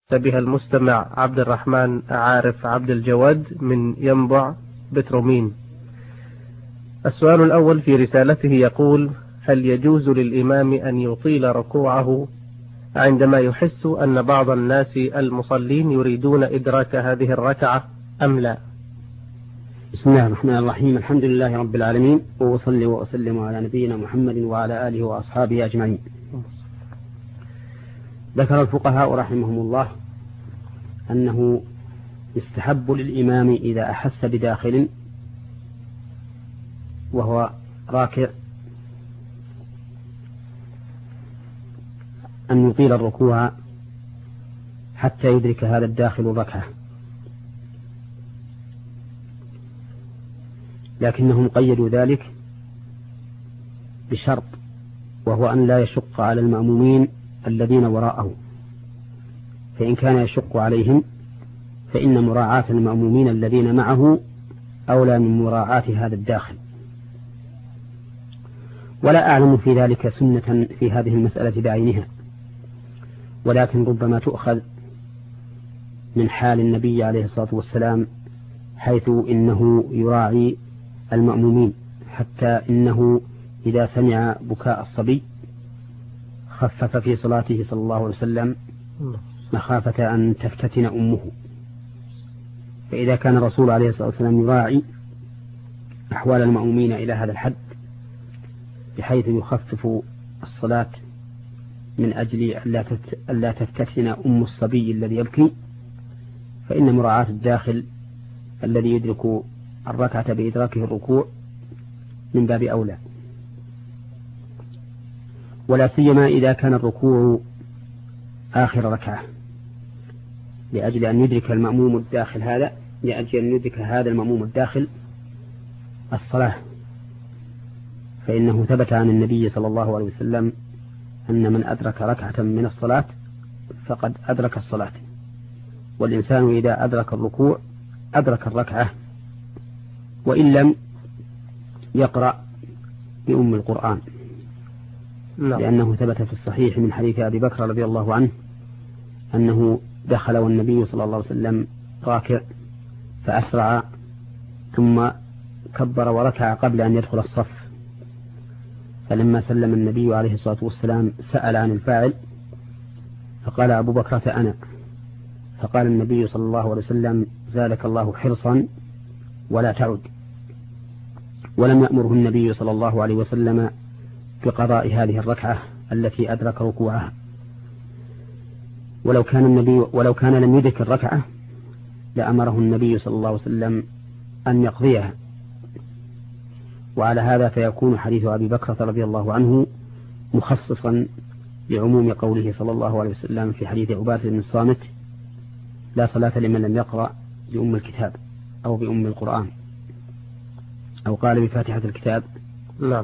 بها المستمع عبد الرحمن عارف عبد الجواد من ينبع بترومين. السؤال الأول في رسالته يقول: هل يجوز للإمام أن يطيل ركوعه عندما يحس أن بعض الناس المصلين يريدون إدراك هذه الركعة أم لا؟ بسم الله الرحمن الرحيم. الحمد لله رب العالمين، وأصلي وأسلم على نبينا محمد وعلى آله وأصحابه أجمعين. ذكر الفقهاء رحمهم الله أنه يستحب للإمام إذا أحس بداخل وهو راكع أن يطيل الركوع حتى يدرك هذا الداخل الركعة، لكنهم قيدوا ذلك بشرط، وهو أن لا يشق على المأمومين الذين وراءه، فإن كان يشق عليهم فإن مراعاة المأمومين الذين معه أولى من مراعاة هذا الداخل. ولا أعلم في ذلك سنة في هذه المسألة بعينها، ولكن ربما تؤخذ من حال النبي عليه الصلاة والسلام، حيث إنه يراعي المأمومين، حتى إنه إذا سمع بكاء الصبي خفف في صلاته صلى الله عليه وسلم مخافة أن تفتتن أمه. فإذا كان الرسول عليه الصلاة والسلام يراعي أحوال المأمومين إلى هذا الحد بحيث يخفف الصلاة من أجل ألا تفتتن أم الصبي الذي يبكي، فإن مراعاة الداخل الذي يدرك الركعة بإدراكه الركوع من باب أولى، ولا سيما إذا كان الركوع آخر ركعة، لأجل أن يدرك المأموم الداخل هذا، لأجل أن يدرك هذا المأموم الداخل الصلاة. فإنه ثبت عن النبي صلى الله عليه وسلم أن من أدرك ركعة من الصلاة فقد أدرك الصلاة، والإنسان إذا أدرك الركوع أدرك الركعة، وإن لم يقرأ بأم القرآن، لأنه ثبت في الصحيح من حديث أبي بكر رضي الله عنه أنه دخل والنبي صلى الله عليه وسلم راكع فأسرع ثم كبر وركع قبل أن يدخل الصف، فلما سلم النبي عليه الصلاة والسلام سأل عن الفاعل فقال أبو بكر أنا، فقال النبي صلى الله عليه وسلم زادك الله حرصا ولا تعد، ولم يأمره النبي صلى الله عليه وسلم بقضاء هذه الركعة التي أدرك ركوعها، ولو كان لم يدرك الركعة لأمره النبي صلى الله عليه وسلم أن يقضيها. وعلى هذا فيكون حديث أبي بكر رضي الله عنه مخصصا لعموم قوله صلى الله عليه وسلم في حديث عبادة بن الصامت لا صلاة لمن لم يقرأ بأم الكتاب أو بأم القرآن، أو قال بفاتحة الكتاب. نعم.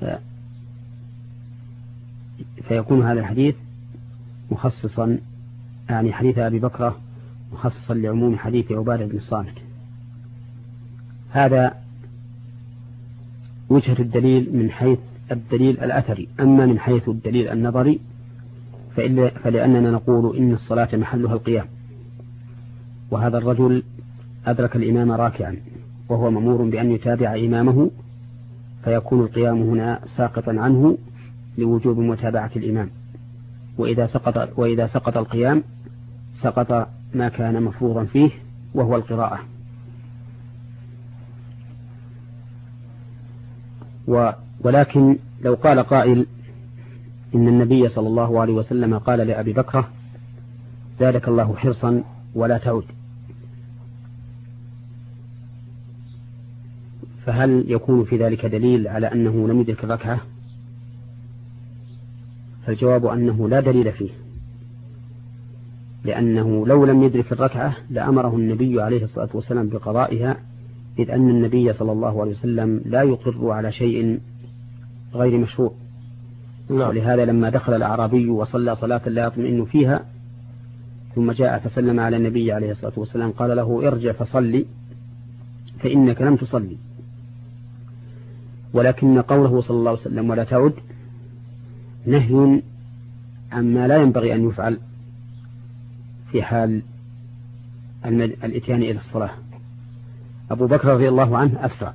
فيكون هذا الحديث مخصصا، يعني حديث أبي بكر مخصصا لعموم حديث عبادة بن الصامت. هذا وجهة الدليل من حيث الدليل الأثري. أما من حيث الدليل النظري فلأننا نقول إن الصلاة محلها القيام، وهذا الرجل أدرك الإمام راكعا وهو مأمور بأن يتابع إمامه، فيكون القيام هنا ساقطا عنه لوجوب متابعة الإمام، وإذا سقط القيام سقط ما كان مفروضا فيه وهو القراءة. ولكن لو قال قائل إن النبي صلى الله عليه وسلم قال لأبي بكر زادك الله حرصا ولا تعد، فهل يكون في ذلك دليل على أنه لم يدرك الركعة؟ فالجواب أنه لا دليل فيه، لأنه لو لم يدرك الركعة لأمره النبي عليه الصلاة والسلام بقضائها، إذ أن النبي صلى الله عليه وسلم لا يقر على شيء غير مشروع. ولهذا لما دخل الأعرابي وصلى صلاة لا يطمئن فيها ثم جاء فسلم على النبي عليه الصلاة والسلام قال له ارجع فصلي فإنك لم تصلي. ولكن قوله صلى الله عليه وسلم ولا تعد نهي عما لا ينبغي أن يفعل، في حال الإتيان إلى الصلاة. أبو بكر رضي الله عنه أسرع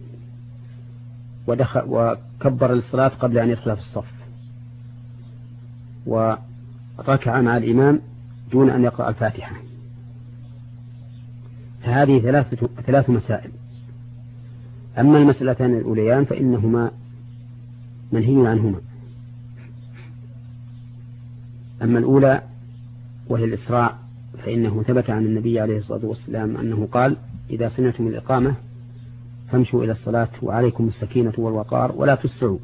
وكبر للصلاة قبل أن يدخل في الصف، وركع مع الإمام دون أن يقرأ الفاتحة. فهذه ثلاث مسائل. أما المسألتان الأوليان فإنهما منهي عنهما. أما الأولى وهي الإسراع فإنه ثبت عن النبي عليه الصلاة والسلام أنه قال: إذا سمعتم الإقامة فامشوا إلى الصلاة وعليكم السكينة والوقار ولا تسرعوا.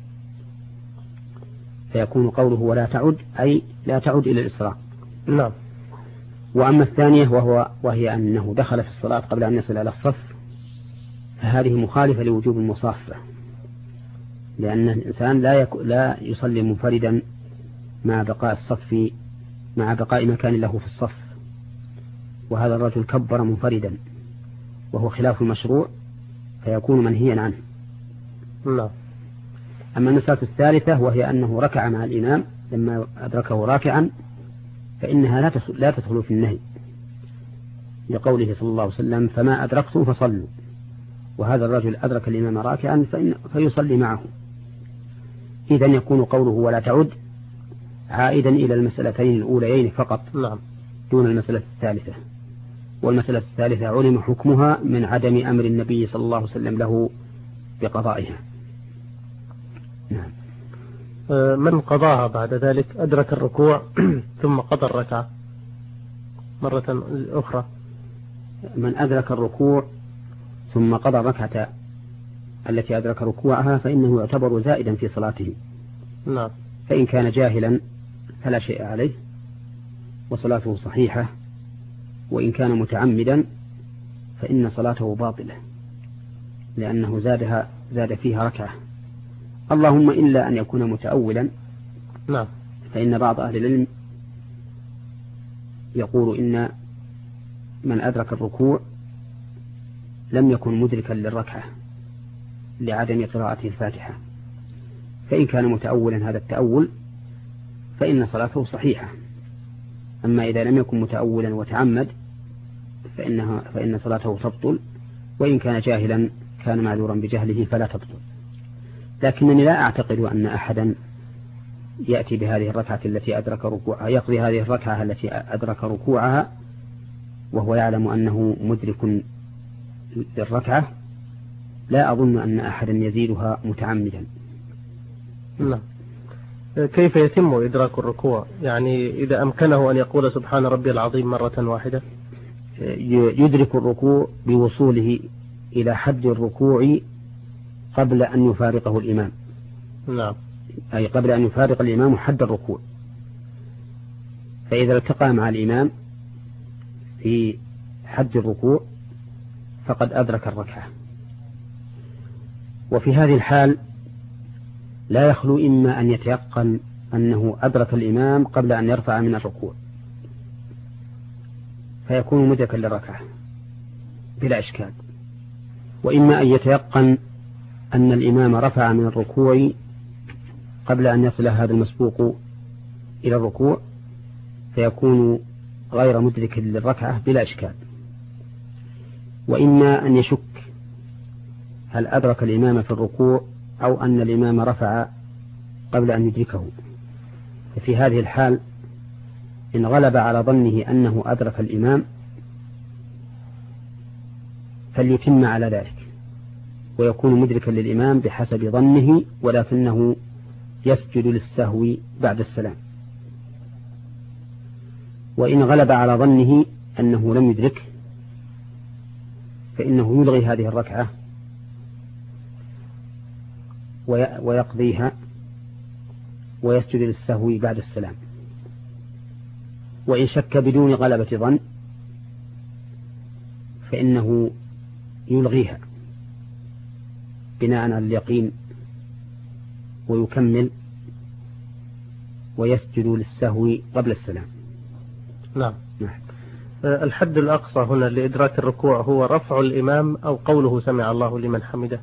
فيكون قوله ولا تعد أي لا تعد إلى الإسراع. نعم. وأما الثانية وهي أنه دخل في الصلاة قبل أن يصل إلى الصف، فهذه مخالفة لوجوب المصافة، لأن الإنسان لا يصلي منفردا مع بقاء مكان له في الصف، وهذا الرجل كبر منفردا وهو خلاف المشروع فيكون منهيا عنه. نعم. أما المسألة الثالثة وهي أنه ركع مع الإمام لما أدركه راكعا، فإنها لا تدخل في النهي، لقوله صلى الله عليه وسلم: فما أدركتم فصلوا. وهذا الرجل أدرك الإمام راكعا فيصلي معه. إذن يكون قوله ولا تعد عائدا إلى المسألتين الأوليين فقط. نعم. دون المسألة الثالثة. والمسألة الثالثة علم حكمها من عدم أمر النبي صلى الله عليه وسلم له بقضائها. نعم. من قضاها بعد ذلك أدرك الركوع ثم قضى الركعة مرة أخرى. من أدرك الركوع ثم قضى الركعة التي أدرك ركوعها فإنه يعتبر زائدا في صلاته. نعم. فإن كان جاهلا فلا شيء عليه وصلاته صحيحة، وإن كان متعمدا فإن صلاته باطلة لأنه زاد فيها ركعة، اللهم إلا أن يكون متأولا. نعم. فإن بعض أهل العلم يقول إن من أدرك الركوع لم يكن مدركا للركعة لعدم قراءته الفاتحة، فإن كان متأولا هذا التأول فإن صلاته صحيحة. أما إذا لم يكن متأولا وتعمد فإن صلاته تبطل، وإن كان جاهلا كان معذورا بجهله فلا تبطل. لكنني لا أعتقد أن أحدا يأتي بهذه الركعة التي أدرك ركوعها يقضي هذه الركعة التي أدرك ركوعها وهو يعلم أنه مدرك للركعة. لا أظن أن أحدا يزيدها متعمدا. نعم. كيف يتم إدراك الركوع؟ يعني إذا أمكنه أن يقول سبحان ربي العظيم مرة واحدة؟ يدرك الركوع بوصوله إلى حد الركوع قبل أن يفارقه الإمام. نعم. أي قبل أن يفارق الإمام حد الركوع، فإذا التقى مع الإمام في حد الركوع فقد أدرك الركعة. وفي هذه الحال لا يخلو إما أن يتيقن أنه أدرك الإمام قبل أن يرفع من الركوع فيكون مدركا للركعة بلا إشكال، وإما أن يتيقن أن الإمام رفع من الركوع قبل أن يصل هذا المسبوق إلى الركوع فيكون غير مدرك للركعة بلا إشكال، وإما أن يشك هل أدرك الإمام في الركوع أو أن الإمام رفع قبل أن يدركه. ففي هذه الحال إن غلب على ظنه أنه أدرك الإمام فليتم على ذلك ويكون مدركا للإمام بحسب ظنه، ولكنه يسجد للسهو بعد السلام. وإن غلب على ظنه أنه لم يدرك فإنه يلغي هذه الركعة ويقضيها ويسجد للسهو بعد السلام. وإن شك بدون غلبة ظن فإنه يلغيها بناء على اليقين ويكمل ويسجد للسهو قبل السلام. نعم. الحد الأقصى هنا لإدراك الركوع هو رفع الإمام أو قوله سمع الله لمن حمده؟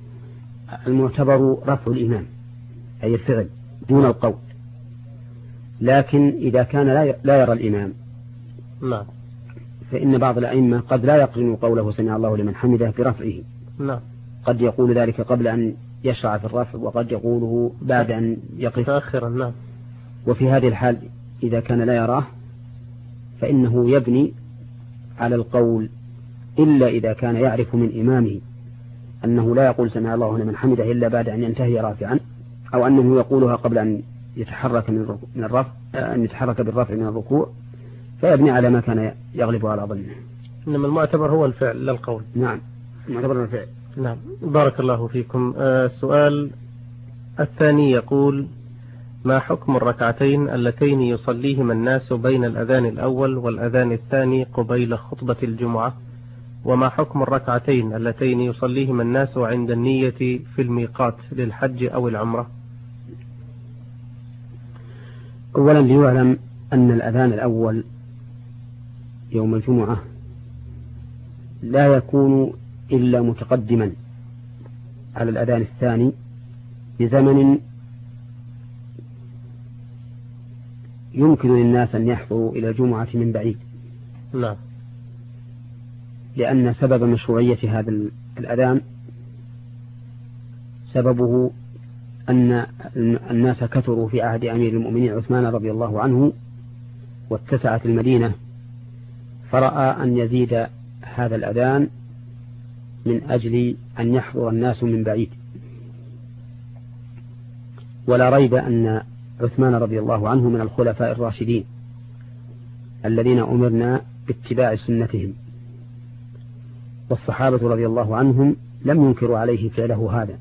المعتبر رفع الإمام أي الفعل دون القول، لكن إذا كان لا يرى الإمام نعم. فإن بعض الأئمة قد لا يقرن قوله سمع الله لمن حمده برفعه. نعم. قد يقول ذلك قبل أن يشرع في الرفع، وقد يقوله بعد أن يقف آخرا. نعم. وفي هذه الحال إذا كان لا يراه فإنه يبني على القول إلا إذا كان يعرف من إمامه أنه لا يقول سمع الله لمن حمده إلا بعد أن ينتهي رافعا، أو أنه يقولها قبل أن يتحرك من الرفع، أن يتحرك بالرفع من الركوع، فيبني على ما كان يغلب على ظنه. إنما المعتبر هو الفعل لا القول. نعم، المعتبر الفعل. نعم. بارك الله فيكم. السؤال الثاني يقول: ما حكم الركعتين اللتين يصليهما الناس بين الأذان الأول والأذان الثاني قبيل خطبة الجمعة؟ وما حكم الركعتين اللتين يصليهما الناس عند النية في الميقات للحج أو العمرة؟ أولا ليعلم أن الأذان الأول يوم الجمعة لا يكون إلا متقدما على الأذان الثاني بزمن يمكن للناس أن يحضروا إلى الجمعة من بعيد. نعم. لأن سبب مشروعية هذا الأذان سببه أن الناس كثروا في عهد أمير المؤمنين عثمان رضي الله عنه، واتسعت المدينة، فرأى أن يزيد هذا الأذان من أجل أن يحضر الناس من بعيد. ولا ريب أن عثمان رضي الله عنه من الخلفاء الراشدين الذين أمرنا باتباع سنتهم، والصحابة رضي الله عنهم لم ينكروا عليه فعله هذا،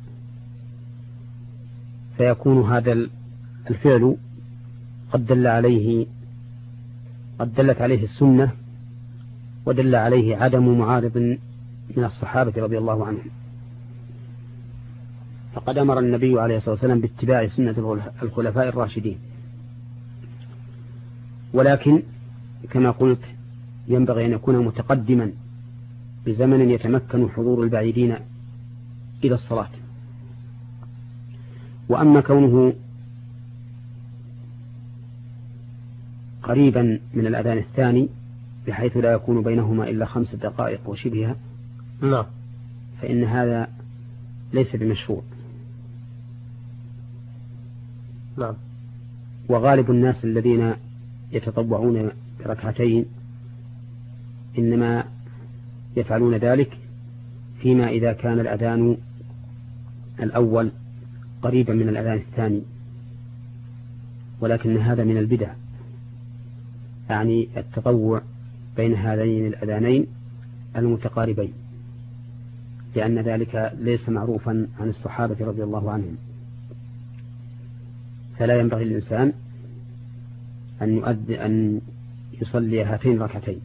فيكون هذا الفعل قد دلت عليه السنة، ودل عليه عدم معارض من الصحابة رضي الله عنهم. فقد أمر النبي عليه الصلاة والسلام باتباع سنة الخلفاء الراشدين، ولكن كما قلت ينبغي أن يكون متقدما بزمن يتمكن حضور البعيدين إلى الصلاة. وأما كونه قريبا من الأذان الثاني بحيث لا يكون بينهما إلا 5 دقائق وشبهها، نعم، فإن هذا ليس بمشروع. نعم. وغالب الناس الذين يتطوعون بركعتين إنما يفعلون ذلك فيما إذا كان الأذان الأول قريبا من الأذان الثاني، ولكن هذا من البدع، يعني التطوع بين هذين الأذانين المتقاربين، لأن ذلك ليس معروفا عن الصحابة رضي الله عنهم. فلا ينبغي للإنسان أن يصلي هاتين الركعتين.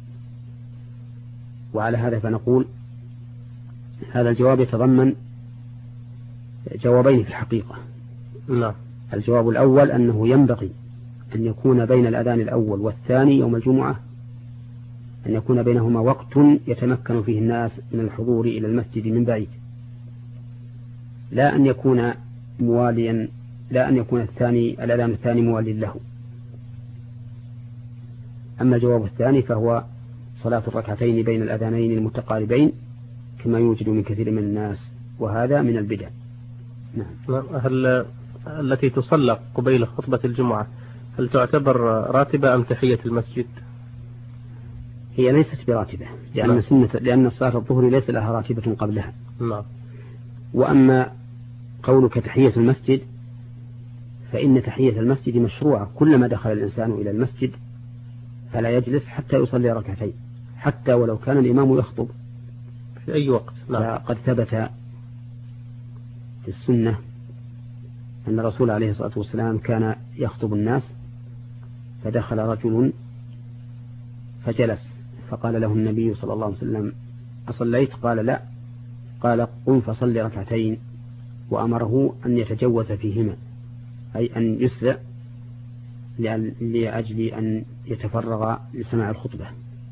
وعلى هذا فنقول هذا الجواب يتضمن جوابين في الحقيقة. نعم. الجواب الأول أنه ينبغي أن يكون بين الأذان الأول والثاني يوم الجمعة أن يكون بينهما وقت يتمكن فيه الناس من الحضور إلى المسجد من بعيد، لا أن يكون مواليا، لا أن يكون الأذان الثاني موالي له. أما الجواب الثاني فهو صلاة الركعتين بين الأذانين المتقاربين كما يوجد من كثير من الناس، وهذا من البدع. نعم. هل التي تصلى قبيل خطبة الجمعة هل تعتبر راتبة أم تحية المسجد؟ هي ليست براتبة، لأن صلاة الظهر ليس لها راتبة قبلها. نعم. وأما قولك تحية المسجد فإن تحية المسجد مشروعة، كلما دخل الإنسان إلى المسجد فلا يجلس حتى يصلي ركعتين، حتى ولو كان الإمام يخطب في أي وقت. نعم. قد ثبت في السنة أن الرسول عليه الصلاة والسلام كان يخطب الناس فدخل رجل فجلس، فقال له النبي صلى الله عليه وسلم: أصليت؟ قال: لا. قال: قم فصل ركعتين، وأمره أن يتجوز فيهما، أي أن يسرع لأجل أن يتفرغ لسماع الخطبة.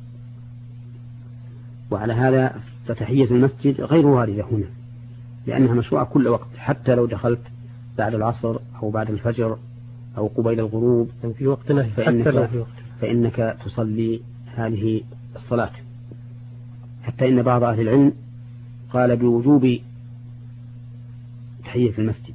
وعلى هذا فتحية المسجد غير واردة هنا، لأنها مشروعة كل وقت، حتى لو دخلت بعد العصر أو بعد الفجر أو قبيل الغروب في وقت نهي حتى لو في وقت، فإنك تصلي هذه الصلاة. حتى إن بعض أهل العلم قال بوجوب تحية المسجد،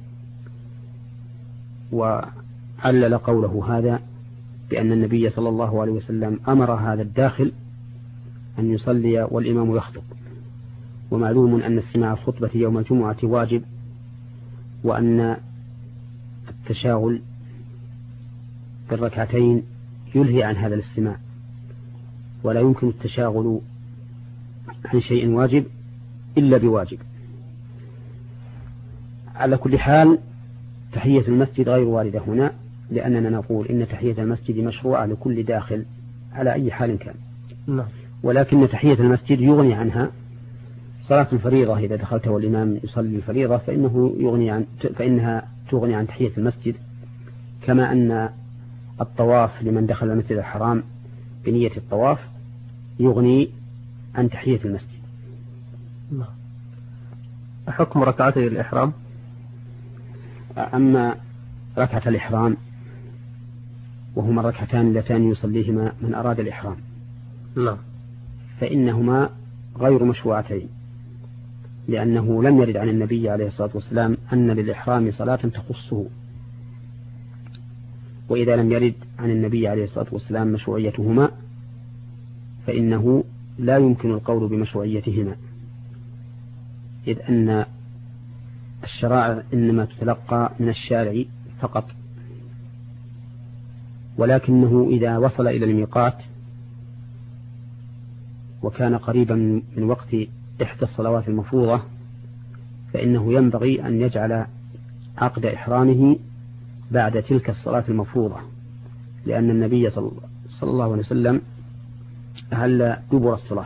وعلل قوله هذا بأن النبي صلى الله عليه وسلم أمر هذا الداخل أن يصلي والإمام يخطب، ومعلوم أن استماع الخطبة يوم الجمعة واجب، وأن التشاغل بالركعتين يلهي عن هذا الاستماع، ولا يمكن التشاغل عن شيء واجب إلا بواجب. على كل حال تحية المسجد غير واردة هنا، لأننا نقول إن تحية المسجد مشروعة لكل داخل على أي حال كان. ولكن تحية المسجد يغني عنها صلاة الفريضة، إذا دخلت والإمام يصلي الفريضة فإنها تغني عن تحية المسجد، كما أن الطواف لمن دخل المسجد الحرام بنية الطواف يغني عن تحية المسجد. حكم ركعتي الإحرام؟ أما ركعة الإحرام وهما الركعتان اللتان يصليهما من أراد الإحرام فإنهما غير مشروعتين، لأنه لم يرد عن النبي عليه الصلاة والسلام أن للإحرام صلاة تخصه، وإذا لم يرد عن النبي عليه الصلاة والسلام مشروعيتهما فإنه لا يمكن القول بمشروعيتهما، إذ أن الشرائع إنما تتلقى من الشارع فقط، ولكنه إذا وصل إلى الميقات وكان قريبا من وقت إحدى الصلوات المفروضة فإنه ينبغي أن يجعل عقد إحرامه بعد تلك الصلاة المفروضة، لأن النبي صلى الله عليه وسلم أهل دبر الصلاة.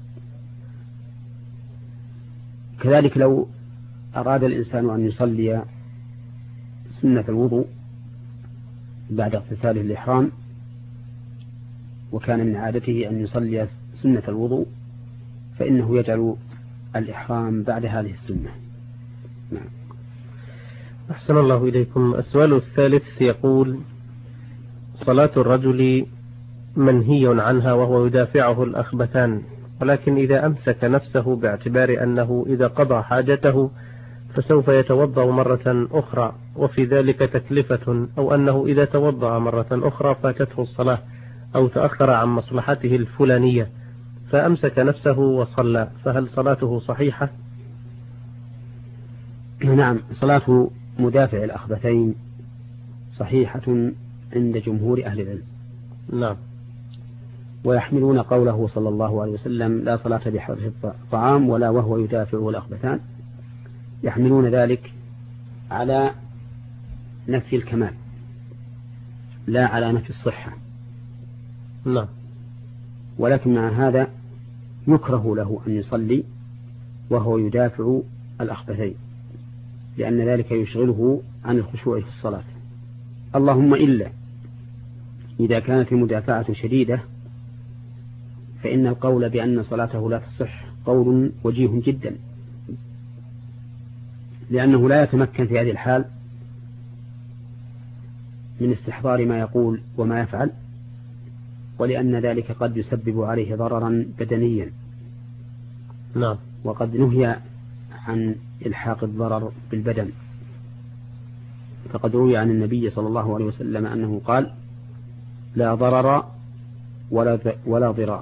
كذلك لو أراد الإنسان أن يصلي سنة الوضوء بعد اغتساله الإحرام، وكان من عادته أن يصلي سنة الوضوء، فإنه يجعل الإحرام بعد هذه السنة. نعم. أحسن الله إليكم. السؤال الثالث يقول: صلاة الرجل منهي عنها وهو يدافعه الأخبثان، ولكن إذا أمسك نفسه باعتبار أنه إذا قضى حاجته فسوف يتوضأ مرة أخرى وفي ذلك تكلفة، أو أنه إذا توضأ مرة أخرى فاتته الصلاة أو تأخر عن مصلحته الفلانية فأمسك نفسه وصلى، فهل صلاته صحيحة؟ نعم، صلاة مدافع الأخبثين صحيحة عند جمهور أهل العلم. نعم. ويحملون قوله صلى الله عليه وسلم: لا صلاة بحضر الطعام ولا وهو يدافعه الأخبثان، يحملون ذلك على نفي الكمال لا على نفي الصحة. نعم. ولكن مع هذا يكره له أن يصلي وهو يدافع الأخبثين، لأن ذلك يشغله عن الخشوع في الصلاة، اللهم إلا إذا كانت المدافعة شديدة، فإن القول بأن صلاته لا تصح قول وجيه جدا، لأنه لا يتمكن في هذه الحال من استحضار ما يقول وما يفعل، ولأن ذلك قد يسبب عليه ضررا بدنيا. نعم. وقد نهي عن إلحاق الضرر بالبدن، فقد روي عن النبي صلى الله عليه وسلم أنه قال: لا ضرر ولا ضرار.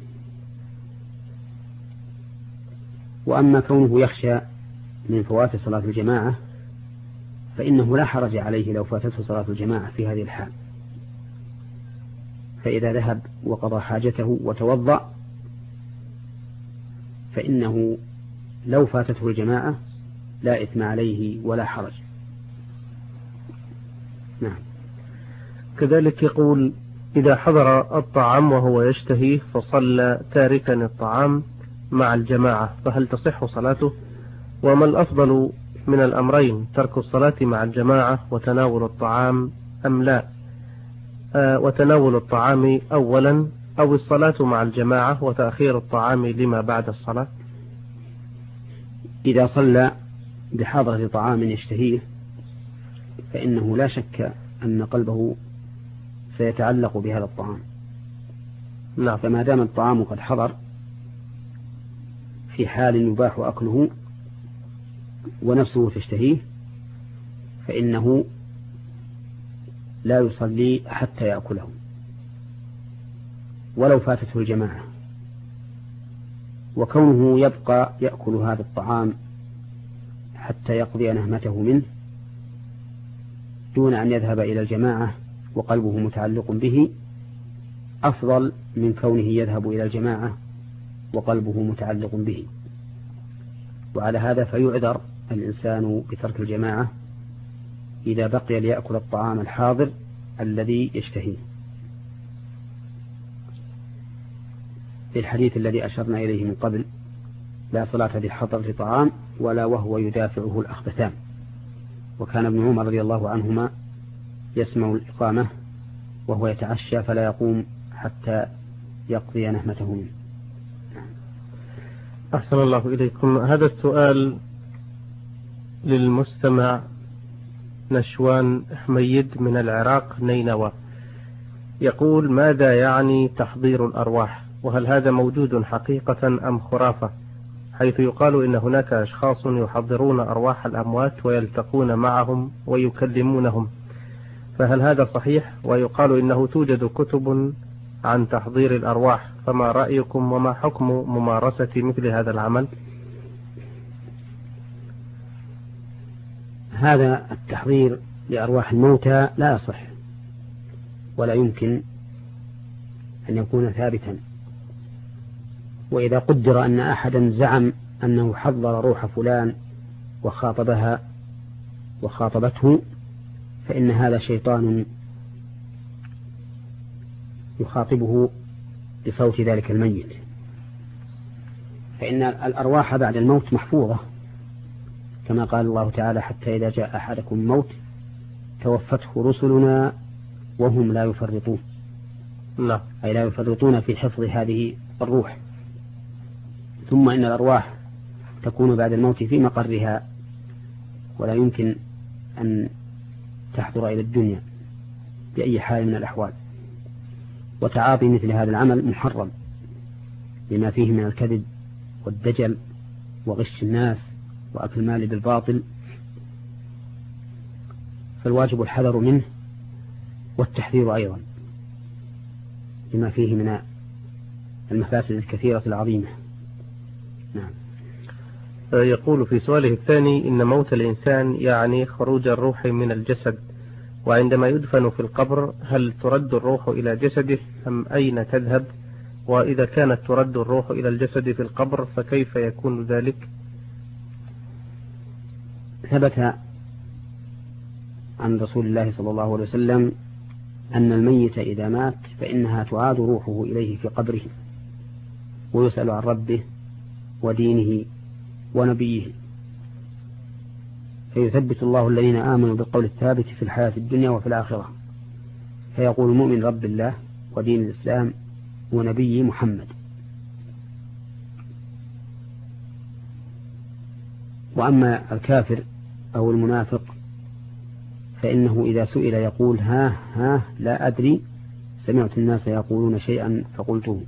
وأما كونه يخشى من فوات صلاة الجماعة فإنه لا حرج عليه لو فاتته صلاة الجماعة في هذه الحال، فإذا ذهب وقضى حاجته وتوضأ فإنه لو فاتته الجماعة لا إثم عليه ولا حرج. نعم. كذلك يقول: إذا حضر الطعام وهو يشتهيه فصلى تاركا الطعام مع الجماعة فهل تصح صلاته؟ وما الأفضل من الأمرين، ترك الصلاة مع الجماعة وتناول الطعام أم لا؟ وتناول الطعام أولا أو الصلاة مع الجماعة وتأخير الطعام لما بعد الصلاة؟ إذا صلى بحضرة طعام يشتهيه فإنه لا شك أن قلبه سيتعلق بهذا الطعام. نعم. فما دام الطعام قد حضر في حال يباح أكله ونفسه تشتهيه فإنه لا يصلي حتى يأكله ولو فاتته الجماعة. وكونه يبقى يأكل هذا الطعام حتى يقضي نهمته منه دون أن يذهب إلى الجماعة وقلبه متعلق به أفضل من كونه يذهب إلى الجماعة وقلبه متعلق به. وعلى هذا فيعذر الإنسان بترك الجماعة إذا بقي ليأكل الطعام الحاضر الذي يشتهيه، للحديث الذي أشرنا إليه من قبل: لا صلاة بحضرة طعام ولا وهو يدافعه الأخبثان. وكان ابن عمر رضي الله عنهما يسمع الإقامة وهو يتعشى فلا يقوم حتى يقضي نهمته منه. أحسن الله إليكم. هذا السؤال للمستمع نشوان حميد من العراق نينوى، يقول: ماذا يعني تحضير الأرواح؟ وهل هذا موجود حقيقة أم خرافة؟ حيث يقال إن هناك أشخاص يحضرون أرواح الأموات ويلتقون معهم ويكلمونهم، فهل هذا صحيح؟ ويقال إنه توجد كتب عن تحضير الأرواح، فما رأيكم وما حكم ممارسة مثل هذا العمل؟ هذا التحضير لأرواح الموتى لا يصح ولا يمكن أن يكون ثابتا. وإذا قدر أن أحدا زعم أنه حضر روح فلان وخاطبها وخاطبته فإن هذا شيطان يخاطبه بصوت ذلك الميت، فإن الأرواح بعد الموت محفوظة كما قال الله تعالى: حتى إذا جاء أحدكم الموت توفته رسلنا وهم لا يفرطون. لا. أي لا يفرطون في حفظ هذه الروح. ثم إن الأرواح تكون بعد الموت في مقرها ولا يمكن أن تحضر إلى الدنيا بأي حال من الأحوال. وتعاطي مثل هذا العمل محرم لما فيه من الكذب والدجل وغش الناس وأكل المال بالباطل، فالواجب الحذر منه والتحذير أيضا لما فيه من المفاسد الكثيرة العظيمة. نعم. يقول في سؤاله الثاني: إن موت الإنسان يعني خروج الروح من الجسد، وعندما يدفن في القبر هل ترد الروح إلى جسده أم أين تذهب؟ وإذا كانت ترد الروح إلى الجسد في القبر فكيف يكون ذلك؟ ثبت عن رسول الله صلى الله عليه وسلم أن الميت إذا مات فإنها تعاد روحه إليه في قبره ويسأل عن ربه ودينه ونبيه، فيثبت الله الذين آمنوا بالقول الثابت في الحياة الدنيا وفي الآخرة، فيقول المؤمن: رب الله ودين الإسلام ونبي محمد. وأما الكافر أو المنافق فإنه إذا سئل يقول: ها لا أدري، سمعت الناس يقولون شيئا فقلته.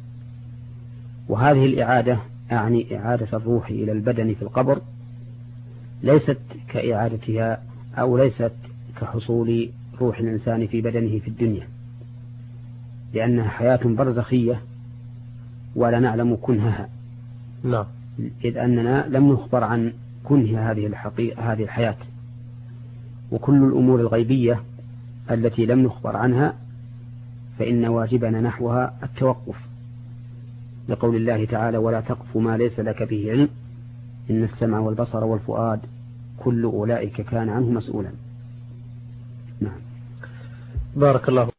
وهذه الإعادة أعني إعادة الروح إلى البدن في القبر ليست كإعادتها أو ليست كحصول روح الإنسان في بدنه في الدنيا، لأنها حياة برزخية ولا نعلم كنهها. لا. إذ أننا لم نخبر عن كنه هذه الحياة. وكل الأمور الغيبية التي لم نخبر عنها فإن واجبنا نحوها التوقف، لقول الله تعالى: ولا تقف ما ليس لك به علم إن السمع والبصر والفؤاد كل أولئك كان عنه مسؤولا. نعم. بارك الله